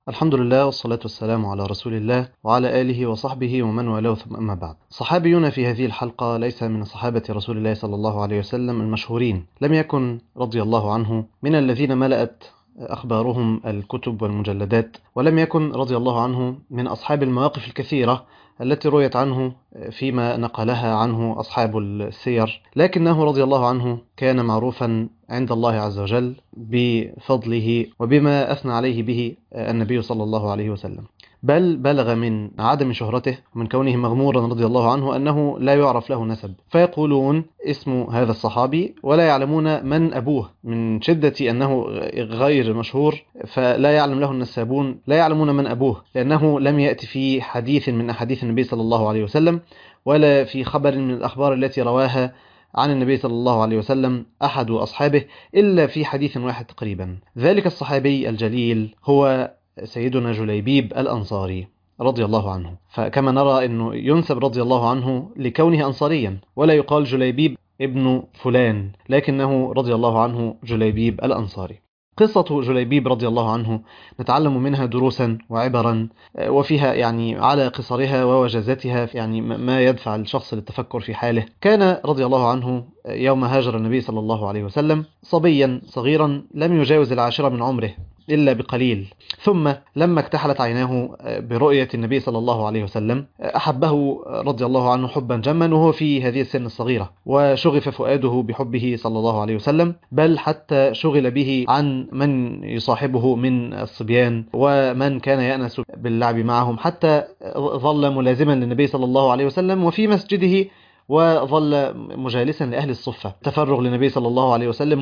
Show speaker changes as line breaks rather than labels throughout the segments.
الحمد لله والصلاة والسلام على رسول الله وعلى آله وصحبه ومن والاه، ثم أما بعد. صحابيون في هذه الحلقة ليس من صحابة رسول الله صلى الله عليه وسلم المشهورين، لم يكن رضي الله عنه من الذين ملأت أخبارهم الكتب والمجلدات، ولم يكن رضي الله عنه من أصحاب المواقف الكثيرة التي رويت عنه فيما نقلها عنه أصحاب السير، لكنه رضي الله عنه كان معروفا عند الله عز وجل بفضله وبما أثنى عليه به النبي صلى الله عليه وسلم، بل بلغ من عدم شهرته ومن كونه مغمورا رضي الله عنه أنه لا يعرف له نسب، فيقولون اسم هذا الصحابي ولا يعلمون من أبوه، من شدة أنه غير مشهور فلا يعلم له النسابون، لا يعلمون من أبوه، لأنه لم يأتي في حديث من أحاديث النبي صلى الله عليه وسلم ولا في خبر من الأخبار التي رواها عن النبي صلى الله عليه وسلم أحد أصحابه إلا في حديث واحد تقريبا. ذلك الصحابي الجليل هو سيدنا جليبيب الأنصاري رضي الله عنه، فكما نرى أنه ينسب رضي الله عنه لكونه أنصاريا، ولا يقال جليبيب ابن فلان، لكنه رضي الله عنه جليبيب الأنصاري. قصة جليبيب رضي الله عنه نتعلم منها دروسا وعبرا، وفيها يعني على قصرها ووجازتها يعني ما يدفع الشخص للتفكر في حاله. كان رضي الله عنه يوم هاجر النبي صلى الله عليه وسلم صبيا صغيرا لم يجاوز العاشرة من عمره إلا بقليل، ثم لما اكتحلت عيناه برؤية النبي صلى الله عليه وسلم أحبه رضي الله عنه حبا جما وهو في هذه السن الصغيرة، وشغف فؤاده بحبه صلى الله عليه وسلم، بل حتى شغل به عن من يصاحبه من الصبيان ومن كان يأنس باللعب معهم، حتى ظل ملازما للنبي صلى الله عليه وسلم وفي مسجده، وظل مجالسا لأهل الصفة تفرغ للنبي صلى الله عليه وسلم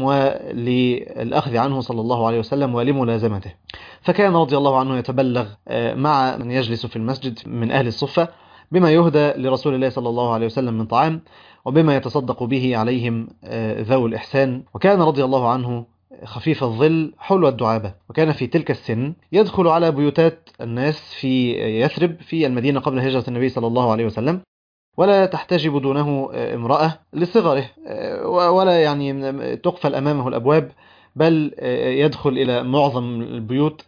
وللأخذ عنه صلى الله عليه وسلم ولملازمته. فكان رضي الله عنه يتبلغ مع من يجلس في المسجد من أهل الصفة بما يهدى لرسول الله صلى الله عليه وسلم من طعام، وبما يتصدق به عليهم ذو الإحسان. وكان رضي الله عنه خفيف الظل حلو الدعابة، وكان في تلك السن يدخل على بيوتات الناس في يثرب في المدينة قبل هجرة النبي صلى الله عليه وسلم، ولا تحتجب دونه امرأة لصغره، ولا يعني تقفل أمامه الأبواب، بل يدخل إلى معظم البيوت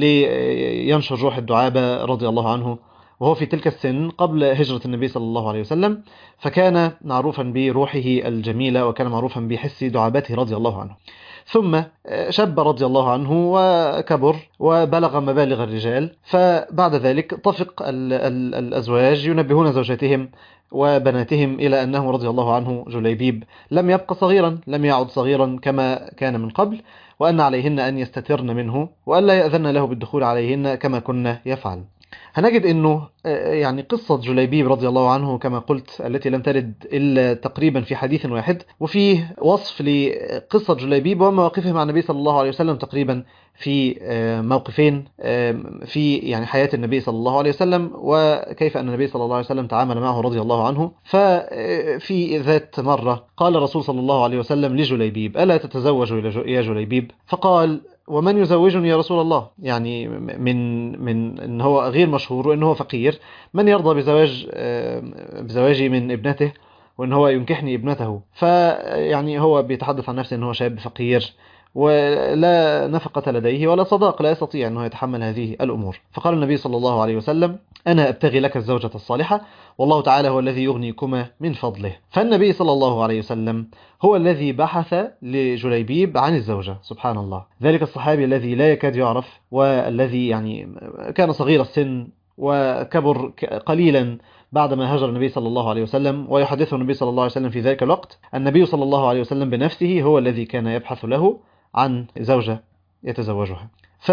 لينشر روح الدعابة رضي الله عنه، وهو في تلك السن قبل هجرة النبي صلى الله عليه وسلم، فكان معروفا بروحه الجميلة وكان معروفا بحس دعابته رضي الله عنه. ثم شاب رضي الله عنه وكبر وبلغ مبالغ الرجال، فبعد ذلك طفق الأزواج ينبهون زوجاتهم وبناتهم إلى أنه رضي الله عنه جليبيب لم يبق صغيرا، لم يعد صغيرا كما كان من قبل، وأن عليهن أن يستترن منه وألا يأذن له بالدخول عليهن كما كنا يفعل. هنجد أنه يعني قصة جليبيب رضي الله عنه كما قلت التي لم ترد إلا تقريبا في حديث واحد، وفيه وصف لقصة جليبيب ومواقفه مع النبي صلى الله عليه وسلم تقريبا في موقفين في يعني حياة النبي صلى الله عليه وسلم، وكيف أن النبي صلى الله عليه وسلم تعامل معه رضي الله عنه. ففي ذات مرة قال الرسول صلى الله عليه وسلم لجليبيب: ألا تتزوج يا جليبيب؟ فقال: ومن يزوجني يا رسول الله؟ يعني من ان هو غير مشهور وان هو فقير، من يرضى بزواجي من ابنته وان هو ينكحني ابنته؟ فيعني هو بيتحدث عن نفسه ان هو شاب فقير ولا نفقة لديه ولا صداق، لا يستطيع أنه يتحمل هذه الأمور. فقال النبي صلى الله عليه وسلم: أنا أبتغي لك الزوجة الصالحة والله تعالى هو الذي يغنيكما من فضله. فالنبي صلى الله عليه وسلم هو الذي بحث لجليبيب عن الزوجة. سبحان الله، ذلك الصحابي الذي لا يكاد يعرف والذي يعني كان صغير السن وكبر قليلا بعدما هاجر النبي صلى الله عليه وسلم، ويحدثه النبي صلى الله عليه وسلم في ذلك الوقت النبي صلى الله عليه وسلم بنفسه هو الذي كان يبحث له عن زوجة يتزوجها.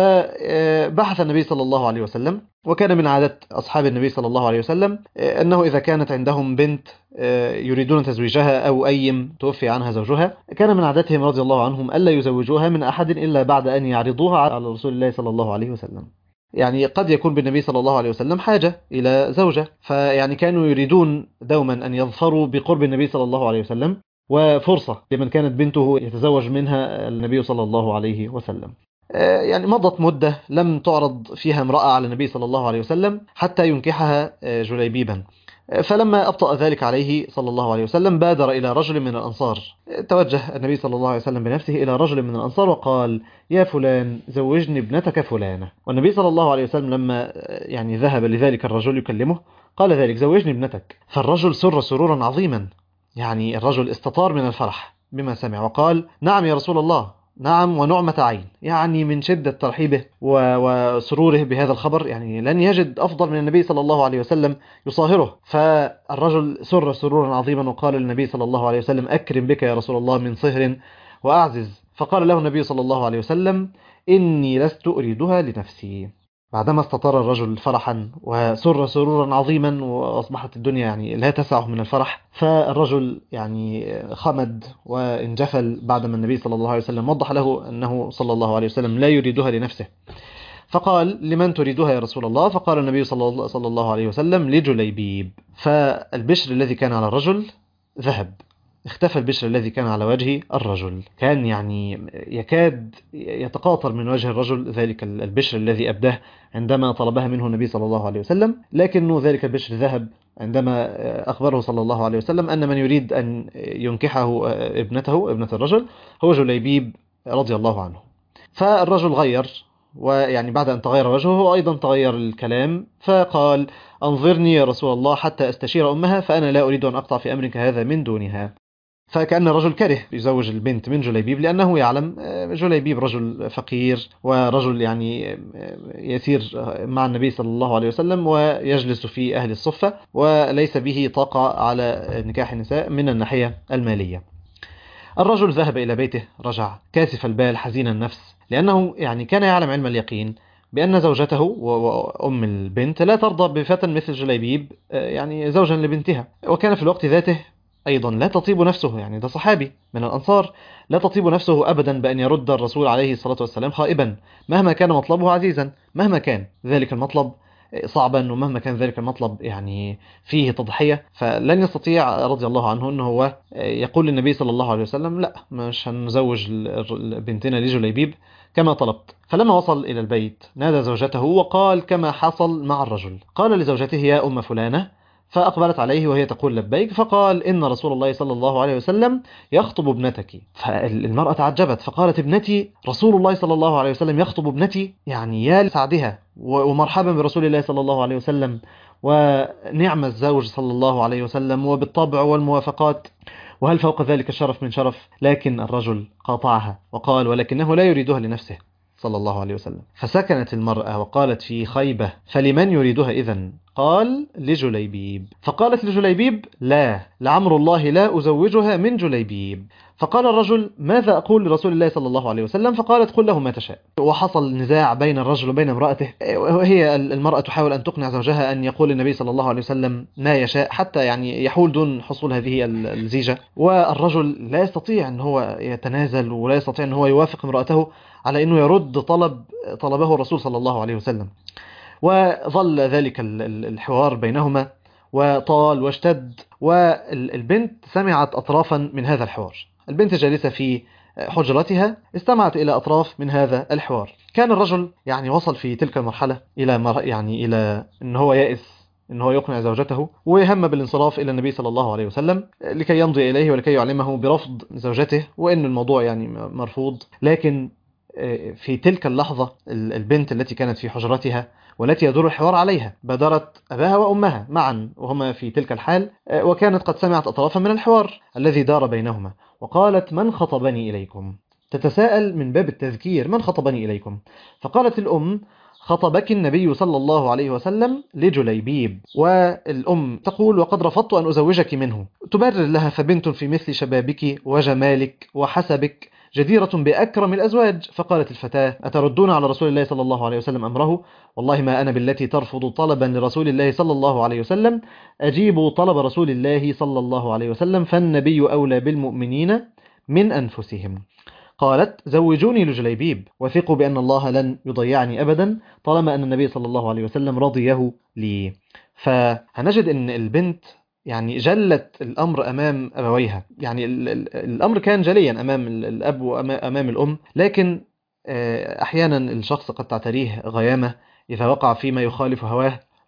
فبحث النبي صلى الله عليه وسلم، وكان من عادة أصحاب النبي صلى الله عليه وسلم أنه إذا كانت عندهم بنت يريدون تزويجها أو أيم توفي عنها زوجها، كان من عادتهم رضي الله عنهم ألا يزوجوها من أحد إلا بعد أن يعرضوها على رسول الله صلى الله عليه وسلم. يعني قد يكون بالنبي صلى الله عليه وسلم حاجة إلى زوجة، فيعني كانوا يريدون دوما أن يظفروا بقرب النبي صلى الله عليه وسلم، وفرصة لمن كانت بنته يتزوج منها النبي صلى الله عليه وسلم. يعني مضت مدة لم تعرض فيها امرأة على النبي صلى الله عليه وسلم حتى ينكحها جليبيبا، فلما أبطأ ذلك عليه صلى الله عليه وسلم بادر إلى رجل من الأنصار. توجه النبي صلى الله عليه وسلم بنفسه إلى رجل من الأنصار وقال: يا فلان زوجني ابنتك فلانة. والنبي صلى الله عليه وسلم لما يعني ذهب لذلك الرجل يكلمه قال ذلك: زوجني ابنتك. فالرجل سر سرورا عظيما، يعني الرجل استطار من الفرح بما سمع وقال: نعم يا رسول الله، نعم ونعمة عين. يعني من شدة ترحيبه وسروره بهذا الخبر يعني لن يجد أفضل من النبي صلى الله عليه وسلم يصاهره. فالرجل سر سرورا عظيما وقال للنبي صلى الله عليه وسلم: أكرم بك يا رسول الله من صهر وأعزز. فقال له النبي صلى الله عليه وسلم: إني لست أريدها لنفسي. بعدما استطار الرجل فرحا وسر سرورا عظيما وأصبحت الدنيا يعني لا تسعه من الفرح، فالرجل يعني خمد وانجفل بعدما النبي صلى الله عليه وسلم وضح له أنه صلى الله عليه وسلم لا يريدها لنفسه. فقال: لمن تريدها يا رسول الله؟ فقال النبي صلى الله عليه وسلم: لجليبيب. فالبشر الذي كان على الرجل ذهب، اختفى البشر الذي كان على وجه الرجل. كان يعني يكاد يتقاطر من وجه الرجل ذلك البشر الذي أبداه عندما طلبها منه النبي صلى الله عليه وسلم، لكنه ذلك البشر ذهب عندما أخبره صلى الله عليه وسلم أن من يريد أن ينكحه ابنة الرجل هو جليبيب رضي الله عنه. فالرجل غير، ويعني بعد أن تغير وجهه هو أيضا تغير الكلام، فقال: أنظرني يا رسول الله حتى أستشير أمها، فأنا لا أريد أن أقطع في أمرك هذا من دونها. فكأن الرجل كره يزوج البنت من جليبيب، لأنه يعلم جليبيب رجل فقير ورجل يعني يسير مع النبي صلى الله عليه وسلم ويجلس في أهل الصفة، وليس به طاقة على نكاح النساء من الناحية المالية. الرجل ذهب إلى بيته، رجع كاسف البال حزين النفس، لأنه يعني كان يعلم علم اليقين بأن زوجته وأم البنت لا ترضى بفتى مثل جليبيب يعني زوجا لبنتها. وكان في الوقت ذاته أيضا لا تطيب نفسه، يعني ده صحابي من الأنصار، لا تطيب نفسه أبدا بأن يرد الرسول عليه الصلاة والسلام خائبا، مهما كان مطلبه عزيزا، مهما كان ذلك المطلب صعبا، ومهما كان ذلك المطلب يعني فيه تضحية، فلن يستطيع رضي الله عنه أنه هو يقول للنبي صلى الله عليه وسلم: لا، مش هنزوج بنتنا لجليبيب كما طلبت. فلما وصل إلى البيت نادى زوجته وقال كما حصل مع الرجل، قال لزوجته: يا أم فلانة. فأقبلت عليه وهي تقول: لبيك. فقال: إن رسول الله صلى الله عليه وسلم يخطب ابنتك. فالمرأة تعجبت فقالت: ابنتي؟ رسول الله صلى الله عليه وسلم يخطب ابنتي؟ يعني يا لسعدها ومرحبا برسول الله صلى الله عليه وسلم، ونعم الزوج صلى الله عليه وسلم، وبالطبع والموافقات، وهل فوق ذلك الشرف من شرف؟ لكن الرجل قاطعها وقال: ولكنه لا يريدها لنفسه صلى الله عليه وسلم. فسكنت المرأة وقالت في خيبة: فلمن يريدها إذن؟ قال: لجليبيب. فقالت لجليبيب: لا، لعمر الله لا أزوجها من جليبيب. فقال الرجل: ماذا أقول لرسول الله صلى الله عليه وسلم؟ فقالت: قل له ما تشاء. وحصل نزاع بين الرجل وبين امرأته، وهي المرأة تحاول أن تقنع زوجها أن يقول النبي صلى الله عليه وسلم ما يشاء حتى يعني يحول دون حصول هذه الزيجة، والرجل لا يستطيع أن هو يتنازل ولا يستطيع أن هو يوافق امرأته على أنه يرد طلبه الرسول صلى الله عليه وسلم. وظل ذلك الحوار بينهما وطال واشتد، والبنت سمعت أطرافا من هذا الحوار. البنت جالسة في حجرتها استمعت إلى أطراف من هذا الحوار. كان الرجل يعني وصل في تلك المرحلة إلى أن هو يائس أن هو يقنع زوجته، وهم بالانصراف إلى النبي صلى الله عليه وسلم لكي يمضي إليه ولكي يعلمه برفض زوجته وأن الموضوع يعني مرفوض. لكن في تلك اللحظة البنت التي كانت في حجرتها والتي يدور الحوار عليها بادرت أباها وأمها معا وهما في تلك الحال، وكانت قد سمعت أطرافا من الحوار الذي دار بينهما، وقالت: من خطبني إليكم؟ تتساءل من باب التذكير: من خطبني إليكم؟ فقالت الأم: خطبك النبي صلى الله عليه وسلم لجليبيب. والأم تقول: وقد رفضت أن أزوجك منه. تبرر لها: فبنت في مثل شبابك وجمالك وحسبك جديرة بأكرم الأزواج. فقالت الفتاة: أتردون على رسول الله صلى الله عليه وسلم أمره؟ والله ما أنا بالتي ترفض طلبا لرسول الله صلى الله عليه وسلم. أجيبوا طلب رسول الله صلى الله عليه وسلم، فالنبي أولى بالمؤمنين من أنفسهم. قالت: زوجوني لجليبيب، وثقوا بأن الله لن يضيعني أبدا طالما أن النبي صلى الله عليه وسلم رضيه لي. فهنجد أن البنت يعني جلت الأمر أمام أبويها، يعني الأمر كان جليا أمام الأب وأمام الأم، لكن أحيانا الشخص قد تعتريه غيامة إذا وقع فيما يخالف هواه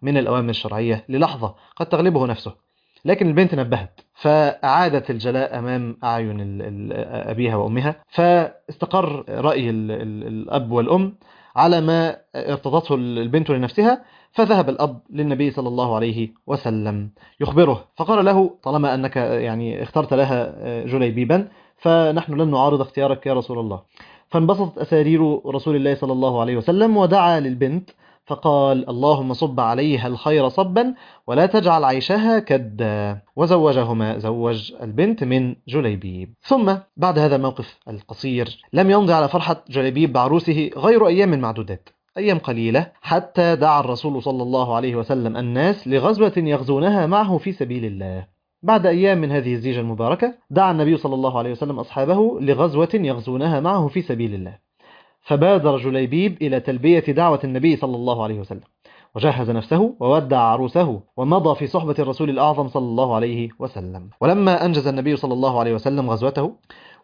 من الأوامر الشرعية للحظة قد تغلبه نفسه، لكن البنت نبهت فأعادت الجلاء أمام أعين أبيها وأمها، فاستقر رأي الأب والأم على ما ارتضته البنت لنفسها. فذهب الأب للنبي صلى الله عليه وسلم يخبره، فقال له: طالما أنك يعني اخترت لها جليبيبا فنحن لن نعارض اختيارك يا رسول الله. فانبسطت أسارير رسول الله صلى الله عليه وسلم ودعا للبنت فقال: اللهم صب عليها الخير صبا ولا تجعل عيشها كدا، وزوجهما، زوج البنت من جليبيب. ثم بعد هذا الموقف القصير لم يمضي على فرحة جليبيب بعروسه غير أيام معدودات، أيام قليلة، حتى دعا الرسول صلى الله عليه وسلم الناس لغزوة يغزونها معه في سبيل الله. بعد أيام من هذه الزيجة المباركة دعا النبي صلى الله عليه وسلم أصحابه لغزوة يغزونها معه في سبيل الله، فبادر جليبيب إلى تلبية دعوة النبي صلى الله عليه وسلم، وجهز نفسه وودع عروسه ومضى في صحبة الرسول الأعظم صلى الله عليه وسلم. ولما أنجز النبي صلى الله عليه وسلم غزوته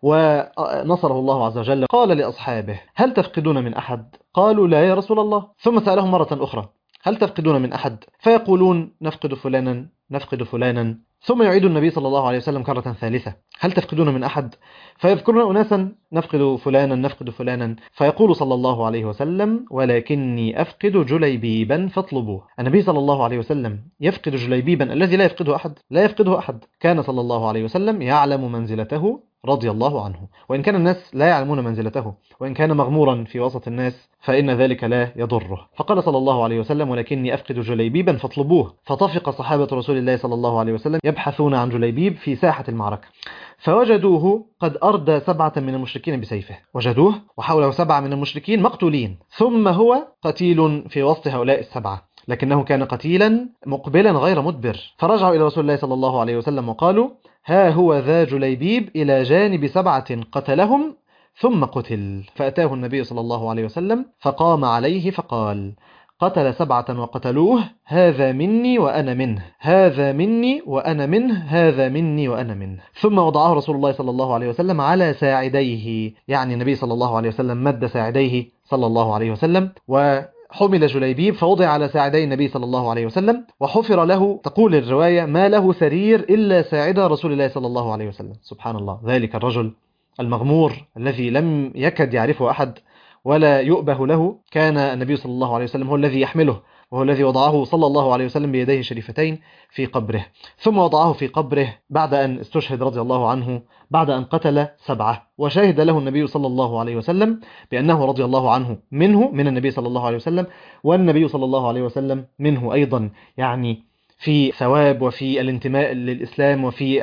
ونصره الله عز وجل قال لأصحابه: هل تفقدون من أحد؟ قالوا: لا يا رسول الله. ثم سألهم مرة أخرى: هل تفقدون من أحد؟ فيقولون: نفقد فلانا، نفقد فلانا. ثم يعيد النبي صلى الله عليه وسلم كرة ثالثة: هل تفقدون من أحد؟ فيذكرون أناسا: نفقد فلانا، نفقد فلانا. فيقول صلى الله عليه وسلم: ولكني أفقد جليبيبا فاطلبوه. النبي صلى الله عليه وسلم يفقد جليبيبا الذي لا يفقده أحد، لا يفقده أحد. كان صلى الله عليه وسلم يعلم منزلته رضي الله عنه، وإن كان الناس لا يعلمون منزلته، وإن كان مغمورا في وسط الناس فإن ذلك لا يضره. فقال صلى الله عليه وسلم: ولكني أفقد جليبيبا فاطلبوه. فطفق صحابة رسول الله صلى الله عليه وسلم يبحثون عن جليبيب في ساحة المعركة، فوجدوه قد أردى 7 من المشركين بسيفه، وجدوه وحوله 7 من المشركين مقتولين، ثم هو قتيل في وسط هؤلاء 7، لكنه كان قتيلا مقبلا غير مدبر. فرجعوا إلى رسول الله صلى الله عليه وسلم وقالوا: ها هو ذا جليبيب إلى جانب 7 قتلهم ثم قتل. فأتاه النبي صلى الله عليه وسلم فقام عليه فقال: قتل 7 وقتلوه، هذا مني وأنا منه، هذا مني وأنا منه، هذا مني وأنا منه. ثم وضعه رسول الله صلى الله عليه وسلم على ساعديه، يعني النبي صلى الله عليه وسلم مد ساعديه صلى الله عليه وسلم، وحمل جليبيب فوضع على ساعدي النبي صلى الله عليه وسلم، وحفر له، تقول الرواية: ما له سرير إلا ساعد رسول الله صلى الله عليه وسلم. سبحان الله، ذلك الرجل المغمور الذي لم يكد يعرفه أحد ولا يؤبه له، كان النبي صلى الله عليه وسلم هو الذي يحمله، وهو الذي وضعه صلى الله عليه وسلم بيديه الشريفتين في قبره. ثم وضعه في قبره بعد أن استشهد رضي الله عنه، بعد أن قتل 7، وشاهد له النبي صلى الله عليه وسلم بأنه رضي الله عنه منه، من النبي صلى الله عليه وسلم، والنبي صلى الله عليه وسلم منه أيضا، يعني في ثواب وفي الانتماء للإسلام وفي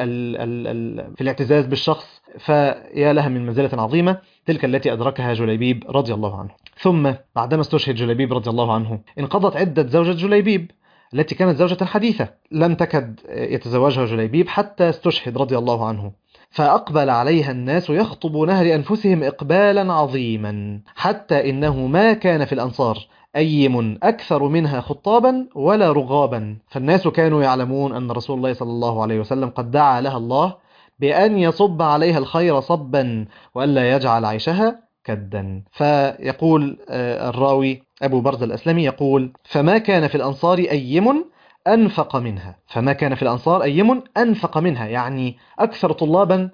في الاعتزاز بالشخص. فيا لها من منزلة عظيمة تلك التي أدركها جليبيب رضي الله عنه. ثم بعدما استشهد جليبيب رضي الله عنه انقضت عدة زوجة جليبيب التي كانت زوجة حديثة، لم تكد يتزوجها جليبيب حتى استشهد رضي الله عنه. فأقبل عليها الناس يخطبونها لأنفسهم إقبالا عظيما، حتى إنه ما كان في الأنصار أيم أكثر منها خطابا ولا رغابا. فالناس كانوا يعلمون أن رسول الله صلى الله عليه وسلم قد دعا لها الله بأن يصب عليها الخير صبا وألا يجعل عيشها كدا. فيقول الراوي أبو برز الأسلمي يقول: فما كان في الأنصار أيم أنفق منها، فما كان في الأنصار أيم أنفق منها، يعني أكثر طلابا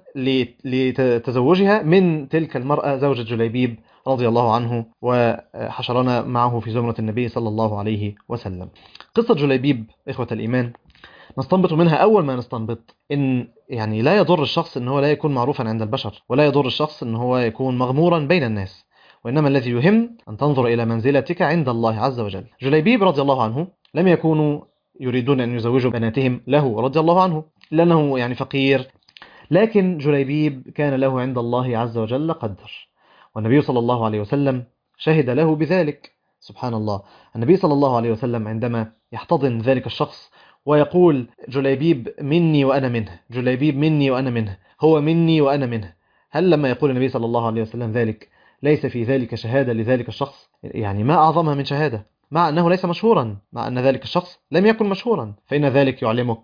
لتزوجها من تلك المرأة زوجة جليبيب رضي الله عنه، وحشرنا معه في زمرة النبي صلى الله عليه وسلم. قصة جليبيب إخوة الإيمان نستنبط منها أول ما نستنبط إن يعني لا يضر الشخص إن هو لا يكون معروفا عند البشر، ولا يضر الشخص إن هو يكون مغمورا بين الناس، وإنما الذي يهم أن تنظر إلى منزلتك عند الله عز وجل. جليبيب رضي الله عنه لم يكونوا يريدون أن يزوجوا بناتهم له رضي الله عنه لأنه يعني فقير، لكن جليبيب كان له عند الله عز وجل قدر، والنبي صلى الله عليه وسلم شهد له بذلك. سبحان الله، النبي صلى الله عليه وسلم عندما يحتضن ذلك الشخص ويقول: جليبيب مني وأنا منه، جليبيب مني وأنا منه، هو مني وأنا منه، هل لما يقول النبي صلى الله عليه وسلم ذلك ليس في ذلك شهادة لذلك الشخص؟ يعني ما أعظمها من شهادة، مع أنه ليس مشهورا، مع أن ذلك الشخص لم يكن مشهورا، فإن ذلك يعلمك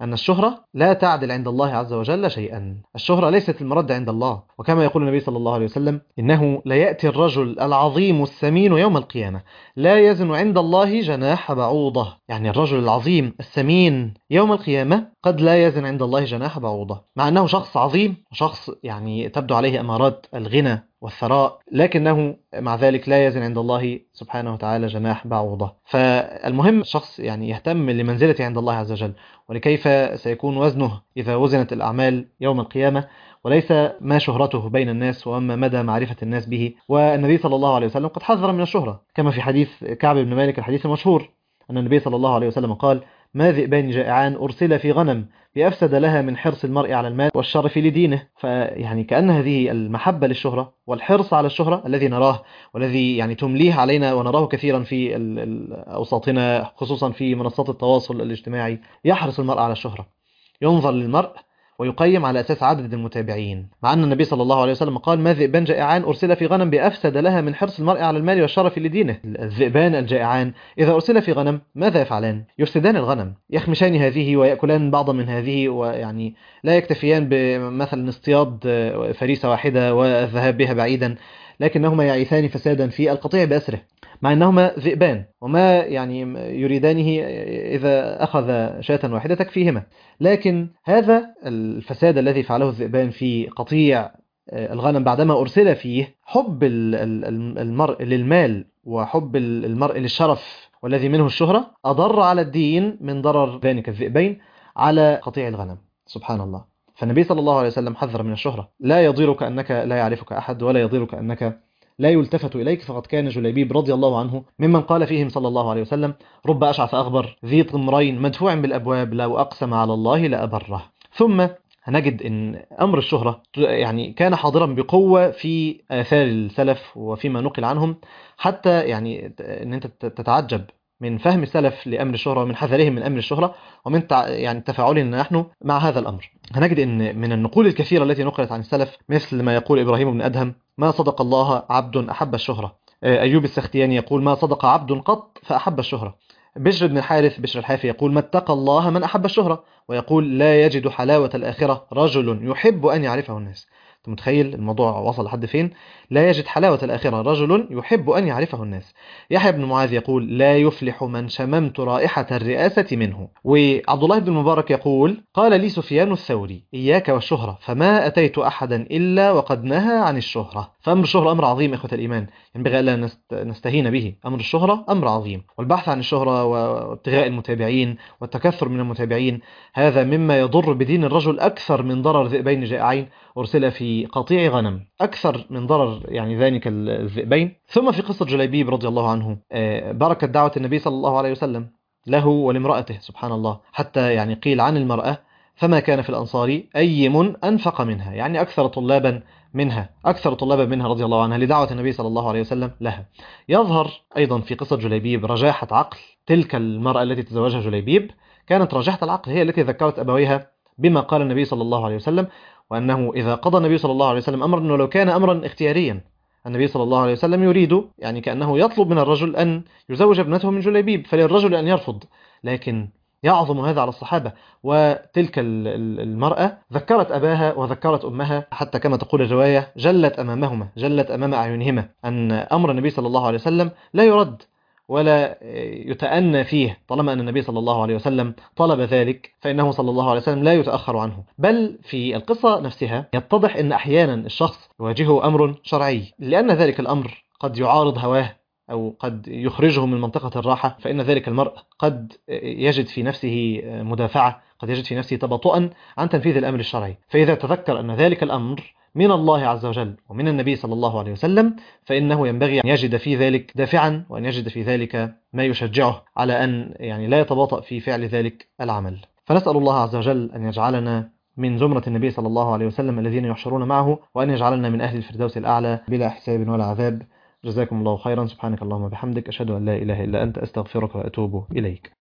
أن الشهرة لا تعدل عند الله عز وجل شيئا. الشهرة ليست المرد عند الله، وكما يقول النبي صلى الله عليه وسلم: إنه ليأتي الرجل العظيم السمين يوم القيامة لا يزن عند الله جناح بعوضة. يعني الرجل العظيم السمين يوم القيامة قد لا يزن عند الله جناح بعوضة، مع أنه شخص عظيم وشخص يعني تبدو عليه أمارات الغنى والثراء، لكنه مع ذلك لا يزن عند الله سبحانه وتعالى جناح بعوضة. فالمهم الشخص يعني يهتم لمنزلته عند الله عز وجل، ولكيف سيكون وزنه إذا وزنت الأعمال يوم القيامة، وليس ما شهرته بين الناس وأما مدى معرفة الناس به. والنبي صلى الله عليه وسلم قد حذر من الشهرة، كما في حديث كعب بن مالك الحديث المشهور أن النبي صلى الله عليه وسلم قال: ما ذئبان جائعان أرسل في غنم بأفسد لها من حرص المرء على المال والشرف لدينه. فيعني كأن هذه المحبة للشهرة والحرص على الشهرة الذي نراه والذي يعني تمليه علينا ونراه كثيرا في أوساطنا، خصوصا في منصات التواصل الاجتماعي، يحرص المرء على الشهرة. ينظر للمرء ويقيم على أساس عدد المتابعين، مع أن النبي صلى الله عليه وسلم قال: ما ذئبان جائعان أرسل في غنم بأفسد لها من حرص المرء على المال والشرف لدينه. الذئبان الجائعان إذا أرسل في غنم ماذا يفعلان؟ يفسدان الغنم، يخمشان هذه ويأكلان بعضا من هذه، ويعني لا يكتفيان بمثلا اصطياد فريسة واحدة والذهاب بها بعيدا، لكنهما يعيثان فسادا في القطيع بأسره، مع أنهما ذئبان وما يعني يريدانه إذا أخذ شاة واحدة تكفيهما. لكن هذا الفساد الذي فعله الذئبان في قطيع الغنم بعدما أرسل فيه، حب المرء للمال وحب المرء للشرف والذي منه الشهرة أضر على الدين من ضرر ذلك الذئبين على قطيع الغنم. سبحان الله. فالنبي صلى الله عليه وسلم حذر من الشهرة. لا يضيرك أنك لا يعرفك أحد، ولا يضيرك أنك لا يلتفت إليك. فقد كان جليبيب رضي الله عنه ممن قال فيهم صلى الله عليه وسلم: رب أشعث أغبر ذي طمرين مدفوع بالأبواب لو أقسم على الله لأبره. ثم هنجد أن أمر الشهرة يعني كان حاضرا بقوة في آثار السلف وفيما نقل عنهم، حتى يعني أن أنت تتعجب من فهم السلف لأمر الشهرة ومن حذرهم من أمر الشهرة ومن يعني تفاعلنا نحن مع هذا الأمر. هنجد أن من النقول الكثيرة التي نقلت عن السلف مثل ما يقول إبراهيم بن أدهم: ما صدق الله عبد أحب الشهرة. أيوب السختياني يقول: ما صدق عبد قط فأحب الشهرة. بشر بن الحارث بشر الحافي يقول: ما اتقى الله من أحب الشهرة. ويقول: لا يجد حلاوة الآخرة رجل يحب أن يعرفه الناس. أنت متخيل الموضوع وصل لحد فين؟ لا يجد حلاوة الآخرة رجل يحب أن يعرفه الناس. يحيى بن معاذ يقول: لا يفلح من شممت رائحة الرئاسة منه. وعبد الله بن المبارك يقول: قال لي سفيان الثوري: إياك والشهرة، فما أتيت أحدا إلا وقد نهى عن الشهرة. فأمر الشهرة أمر عظيم إخوة الإيمان، ينبغي ألا نستهين به. أمر الشهرة أمر عظيم، والبحث عن الشهرة وابتغاء المتابعين والتكثر من المتابعين هذا مما يضر بدين الرجل أكثر من ضرر ذئبين جائعين أرسل في قطيع غنم، أكثر من ضرر يعني ذلك الذئبين. ثم في قصة جليبيب رضي الله عنه بركة دعوة النبي صلى الله عليه وسلم له ولامرأته، سبحان الله، حتى يعني قيل عن المرأة: فما كان في الأنصار أيم أنفق منها، يعني أكثر طلابا منها رضي الله عنها لدعوة النبي صلى الله عليه وسلم لها. يظهر أيضا في قصة جليبيب رجاحة عقل تلك المرأة التي تزوجها جليبيب، كانت راجحة العقل، هي التي ذكرت أبويها بما قال النبي صلى الله عليه وسلم، وأنه إذا قضى النبي صلى الله عليه وسلم أمرا ولو كان أمرا اختياريا، النبي صلى الله عليه وسلم يريد يعني كأنه يطلب من الرجل أن يزوج ابنته من جليبيب، فللرجل أن يرفض، لكن يعظم هذا على الصحابة. وتلك المرأة ذكرت أباها وذكرت أمها، حتى كما تقول الرواية: جلت أمام أعينهما أن أمر النبي صلى الله عليه وسلم لا يرد ولا يتأنى فيه، طالما أن النبي صلى الله عليه وسلم طلب ذلك فإنه صلى الله عليه وسلم لا يتأخر عنه. بل في القصة نفسها يتضح أن أحيانا الشخص يواجهه أمر شرعي، لأن ذلك الأمر قد يعارض هواه أو قد يخرجه من منطقة الراحة، فإن ذلك المرء قد يجد في نفسه مدافعة، قد يجد في نفسه تباطؤا عن تنفيذ الأمر الشرعي. فإذا تذكر أن ذلك الأمر من الله عز وجل ومن النبي صلى الله عليه وسلم، فإنه ينبغي أن يجد في ذلك دافعا، وأن يجد في ذلك ما يشجعه على أن يعني لا يتباطأ في فعل ذلك العمل. فنسأل الله عز وجل أن يجعلنا من زمرة النبي صلى الله عليه وسلم الذين يحشرون معه، وأن يجعلنا من أهل الفردوس الأعلى بلا حساب ولا عذاب. جزاكم الله خيرا. سبحانك اللهم وبحمدك، أشهد أن لا إله إلا أنت، أستغفرك وأتوب إليك.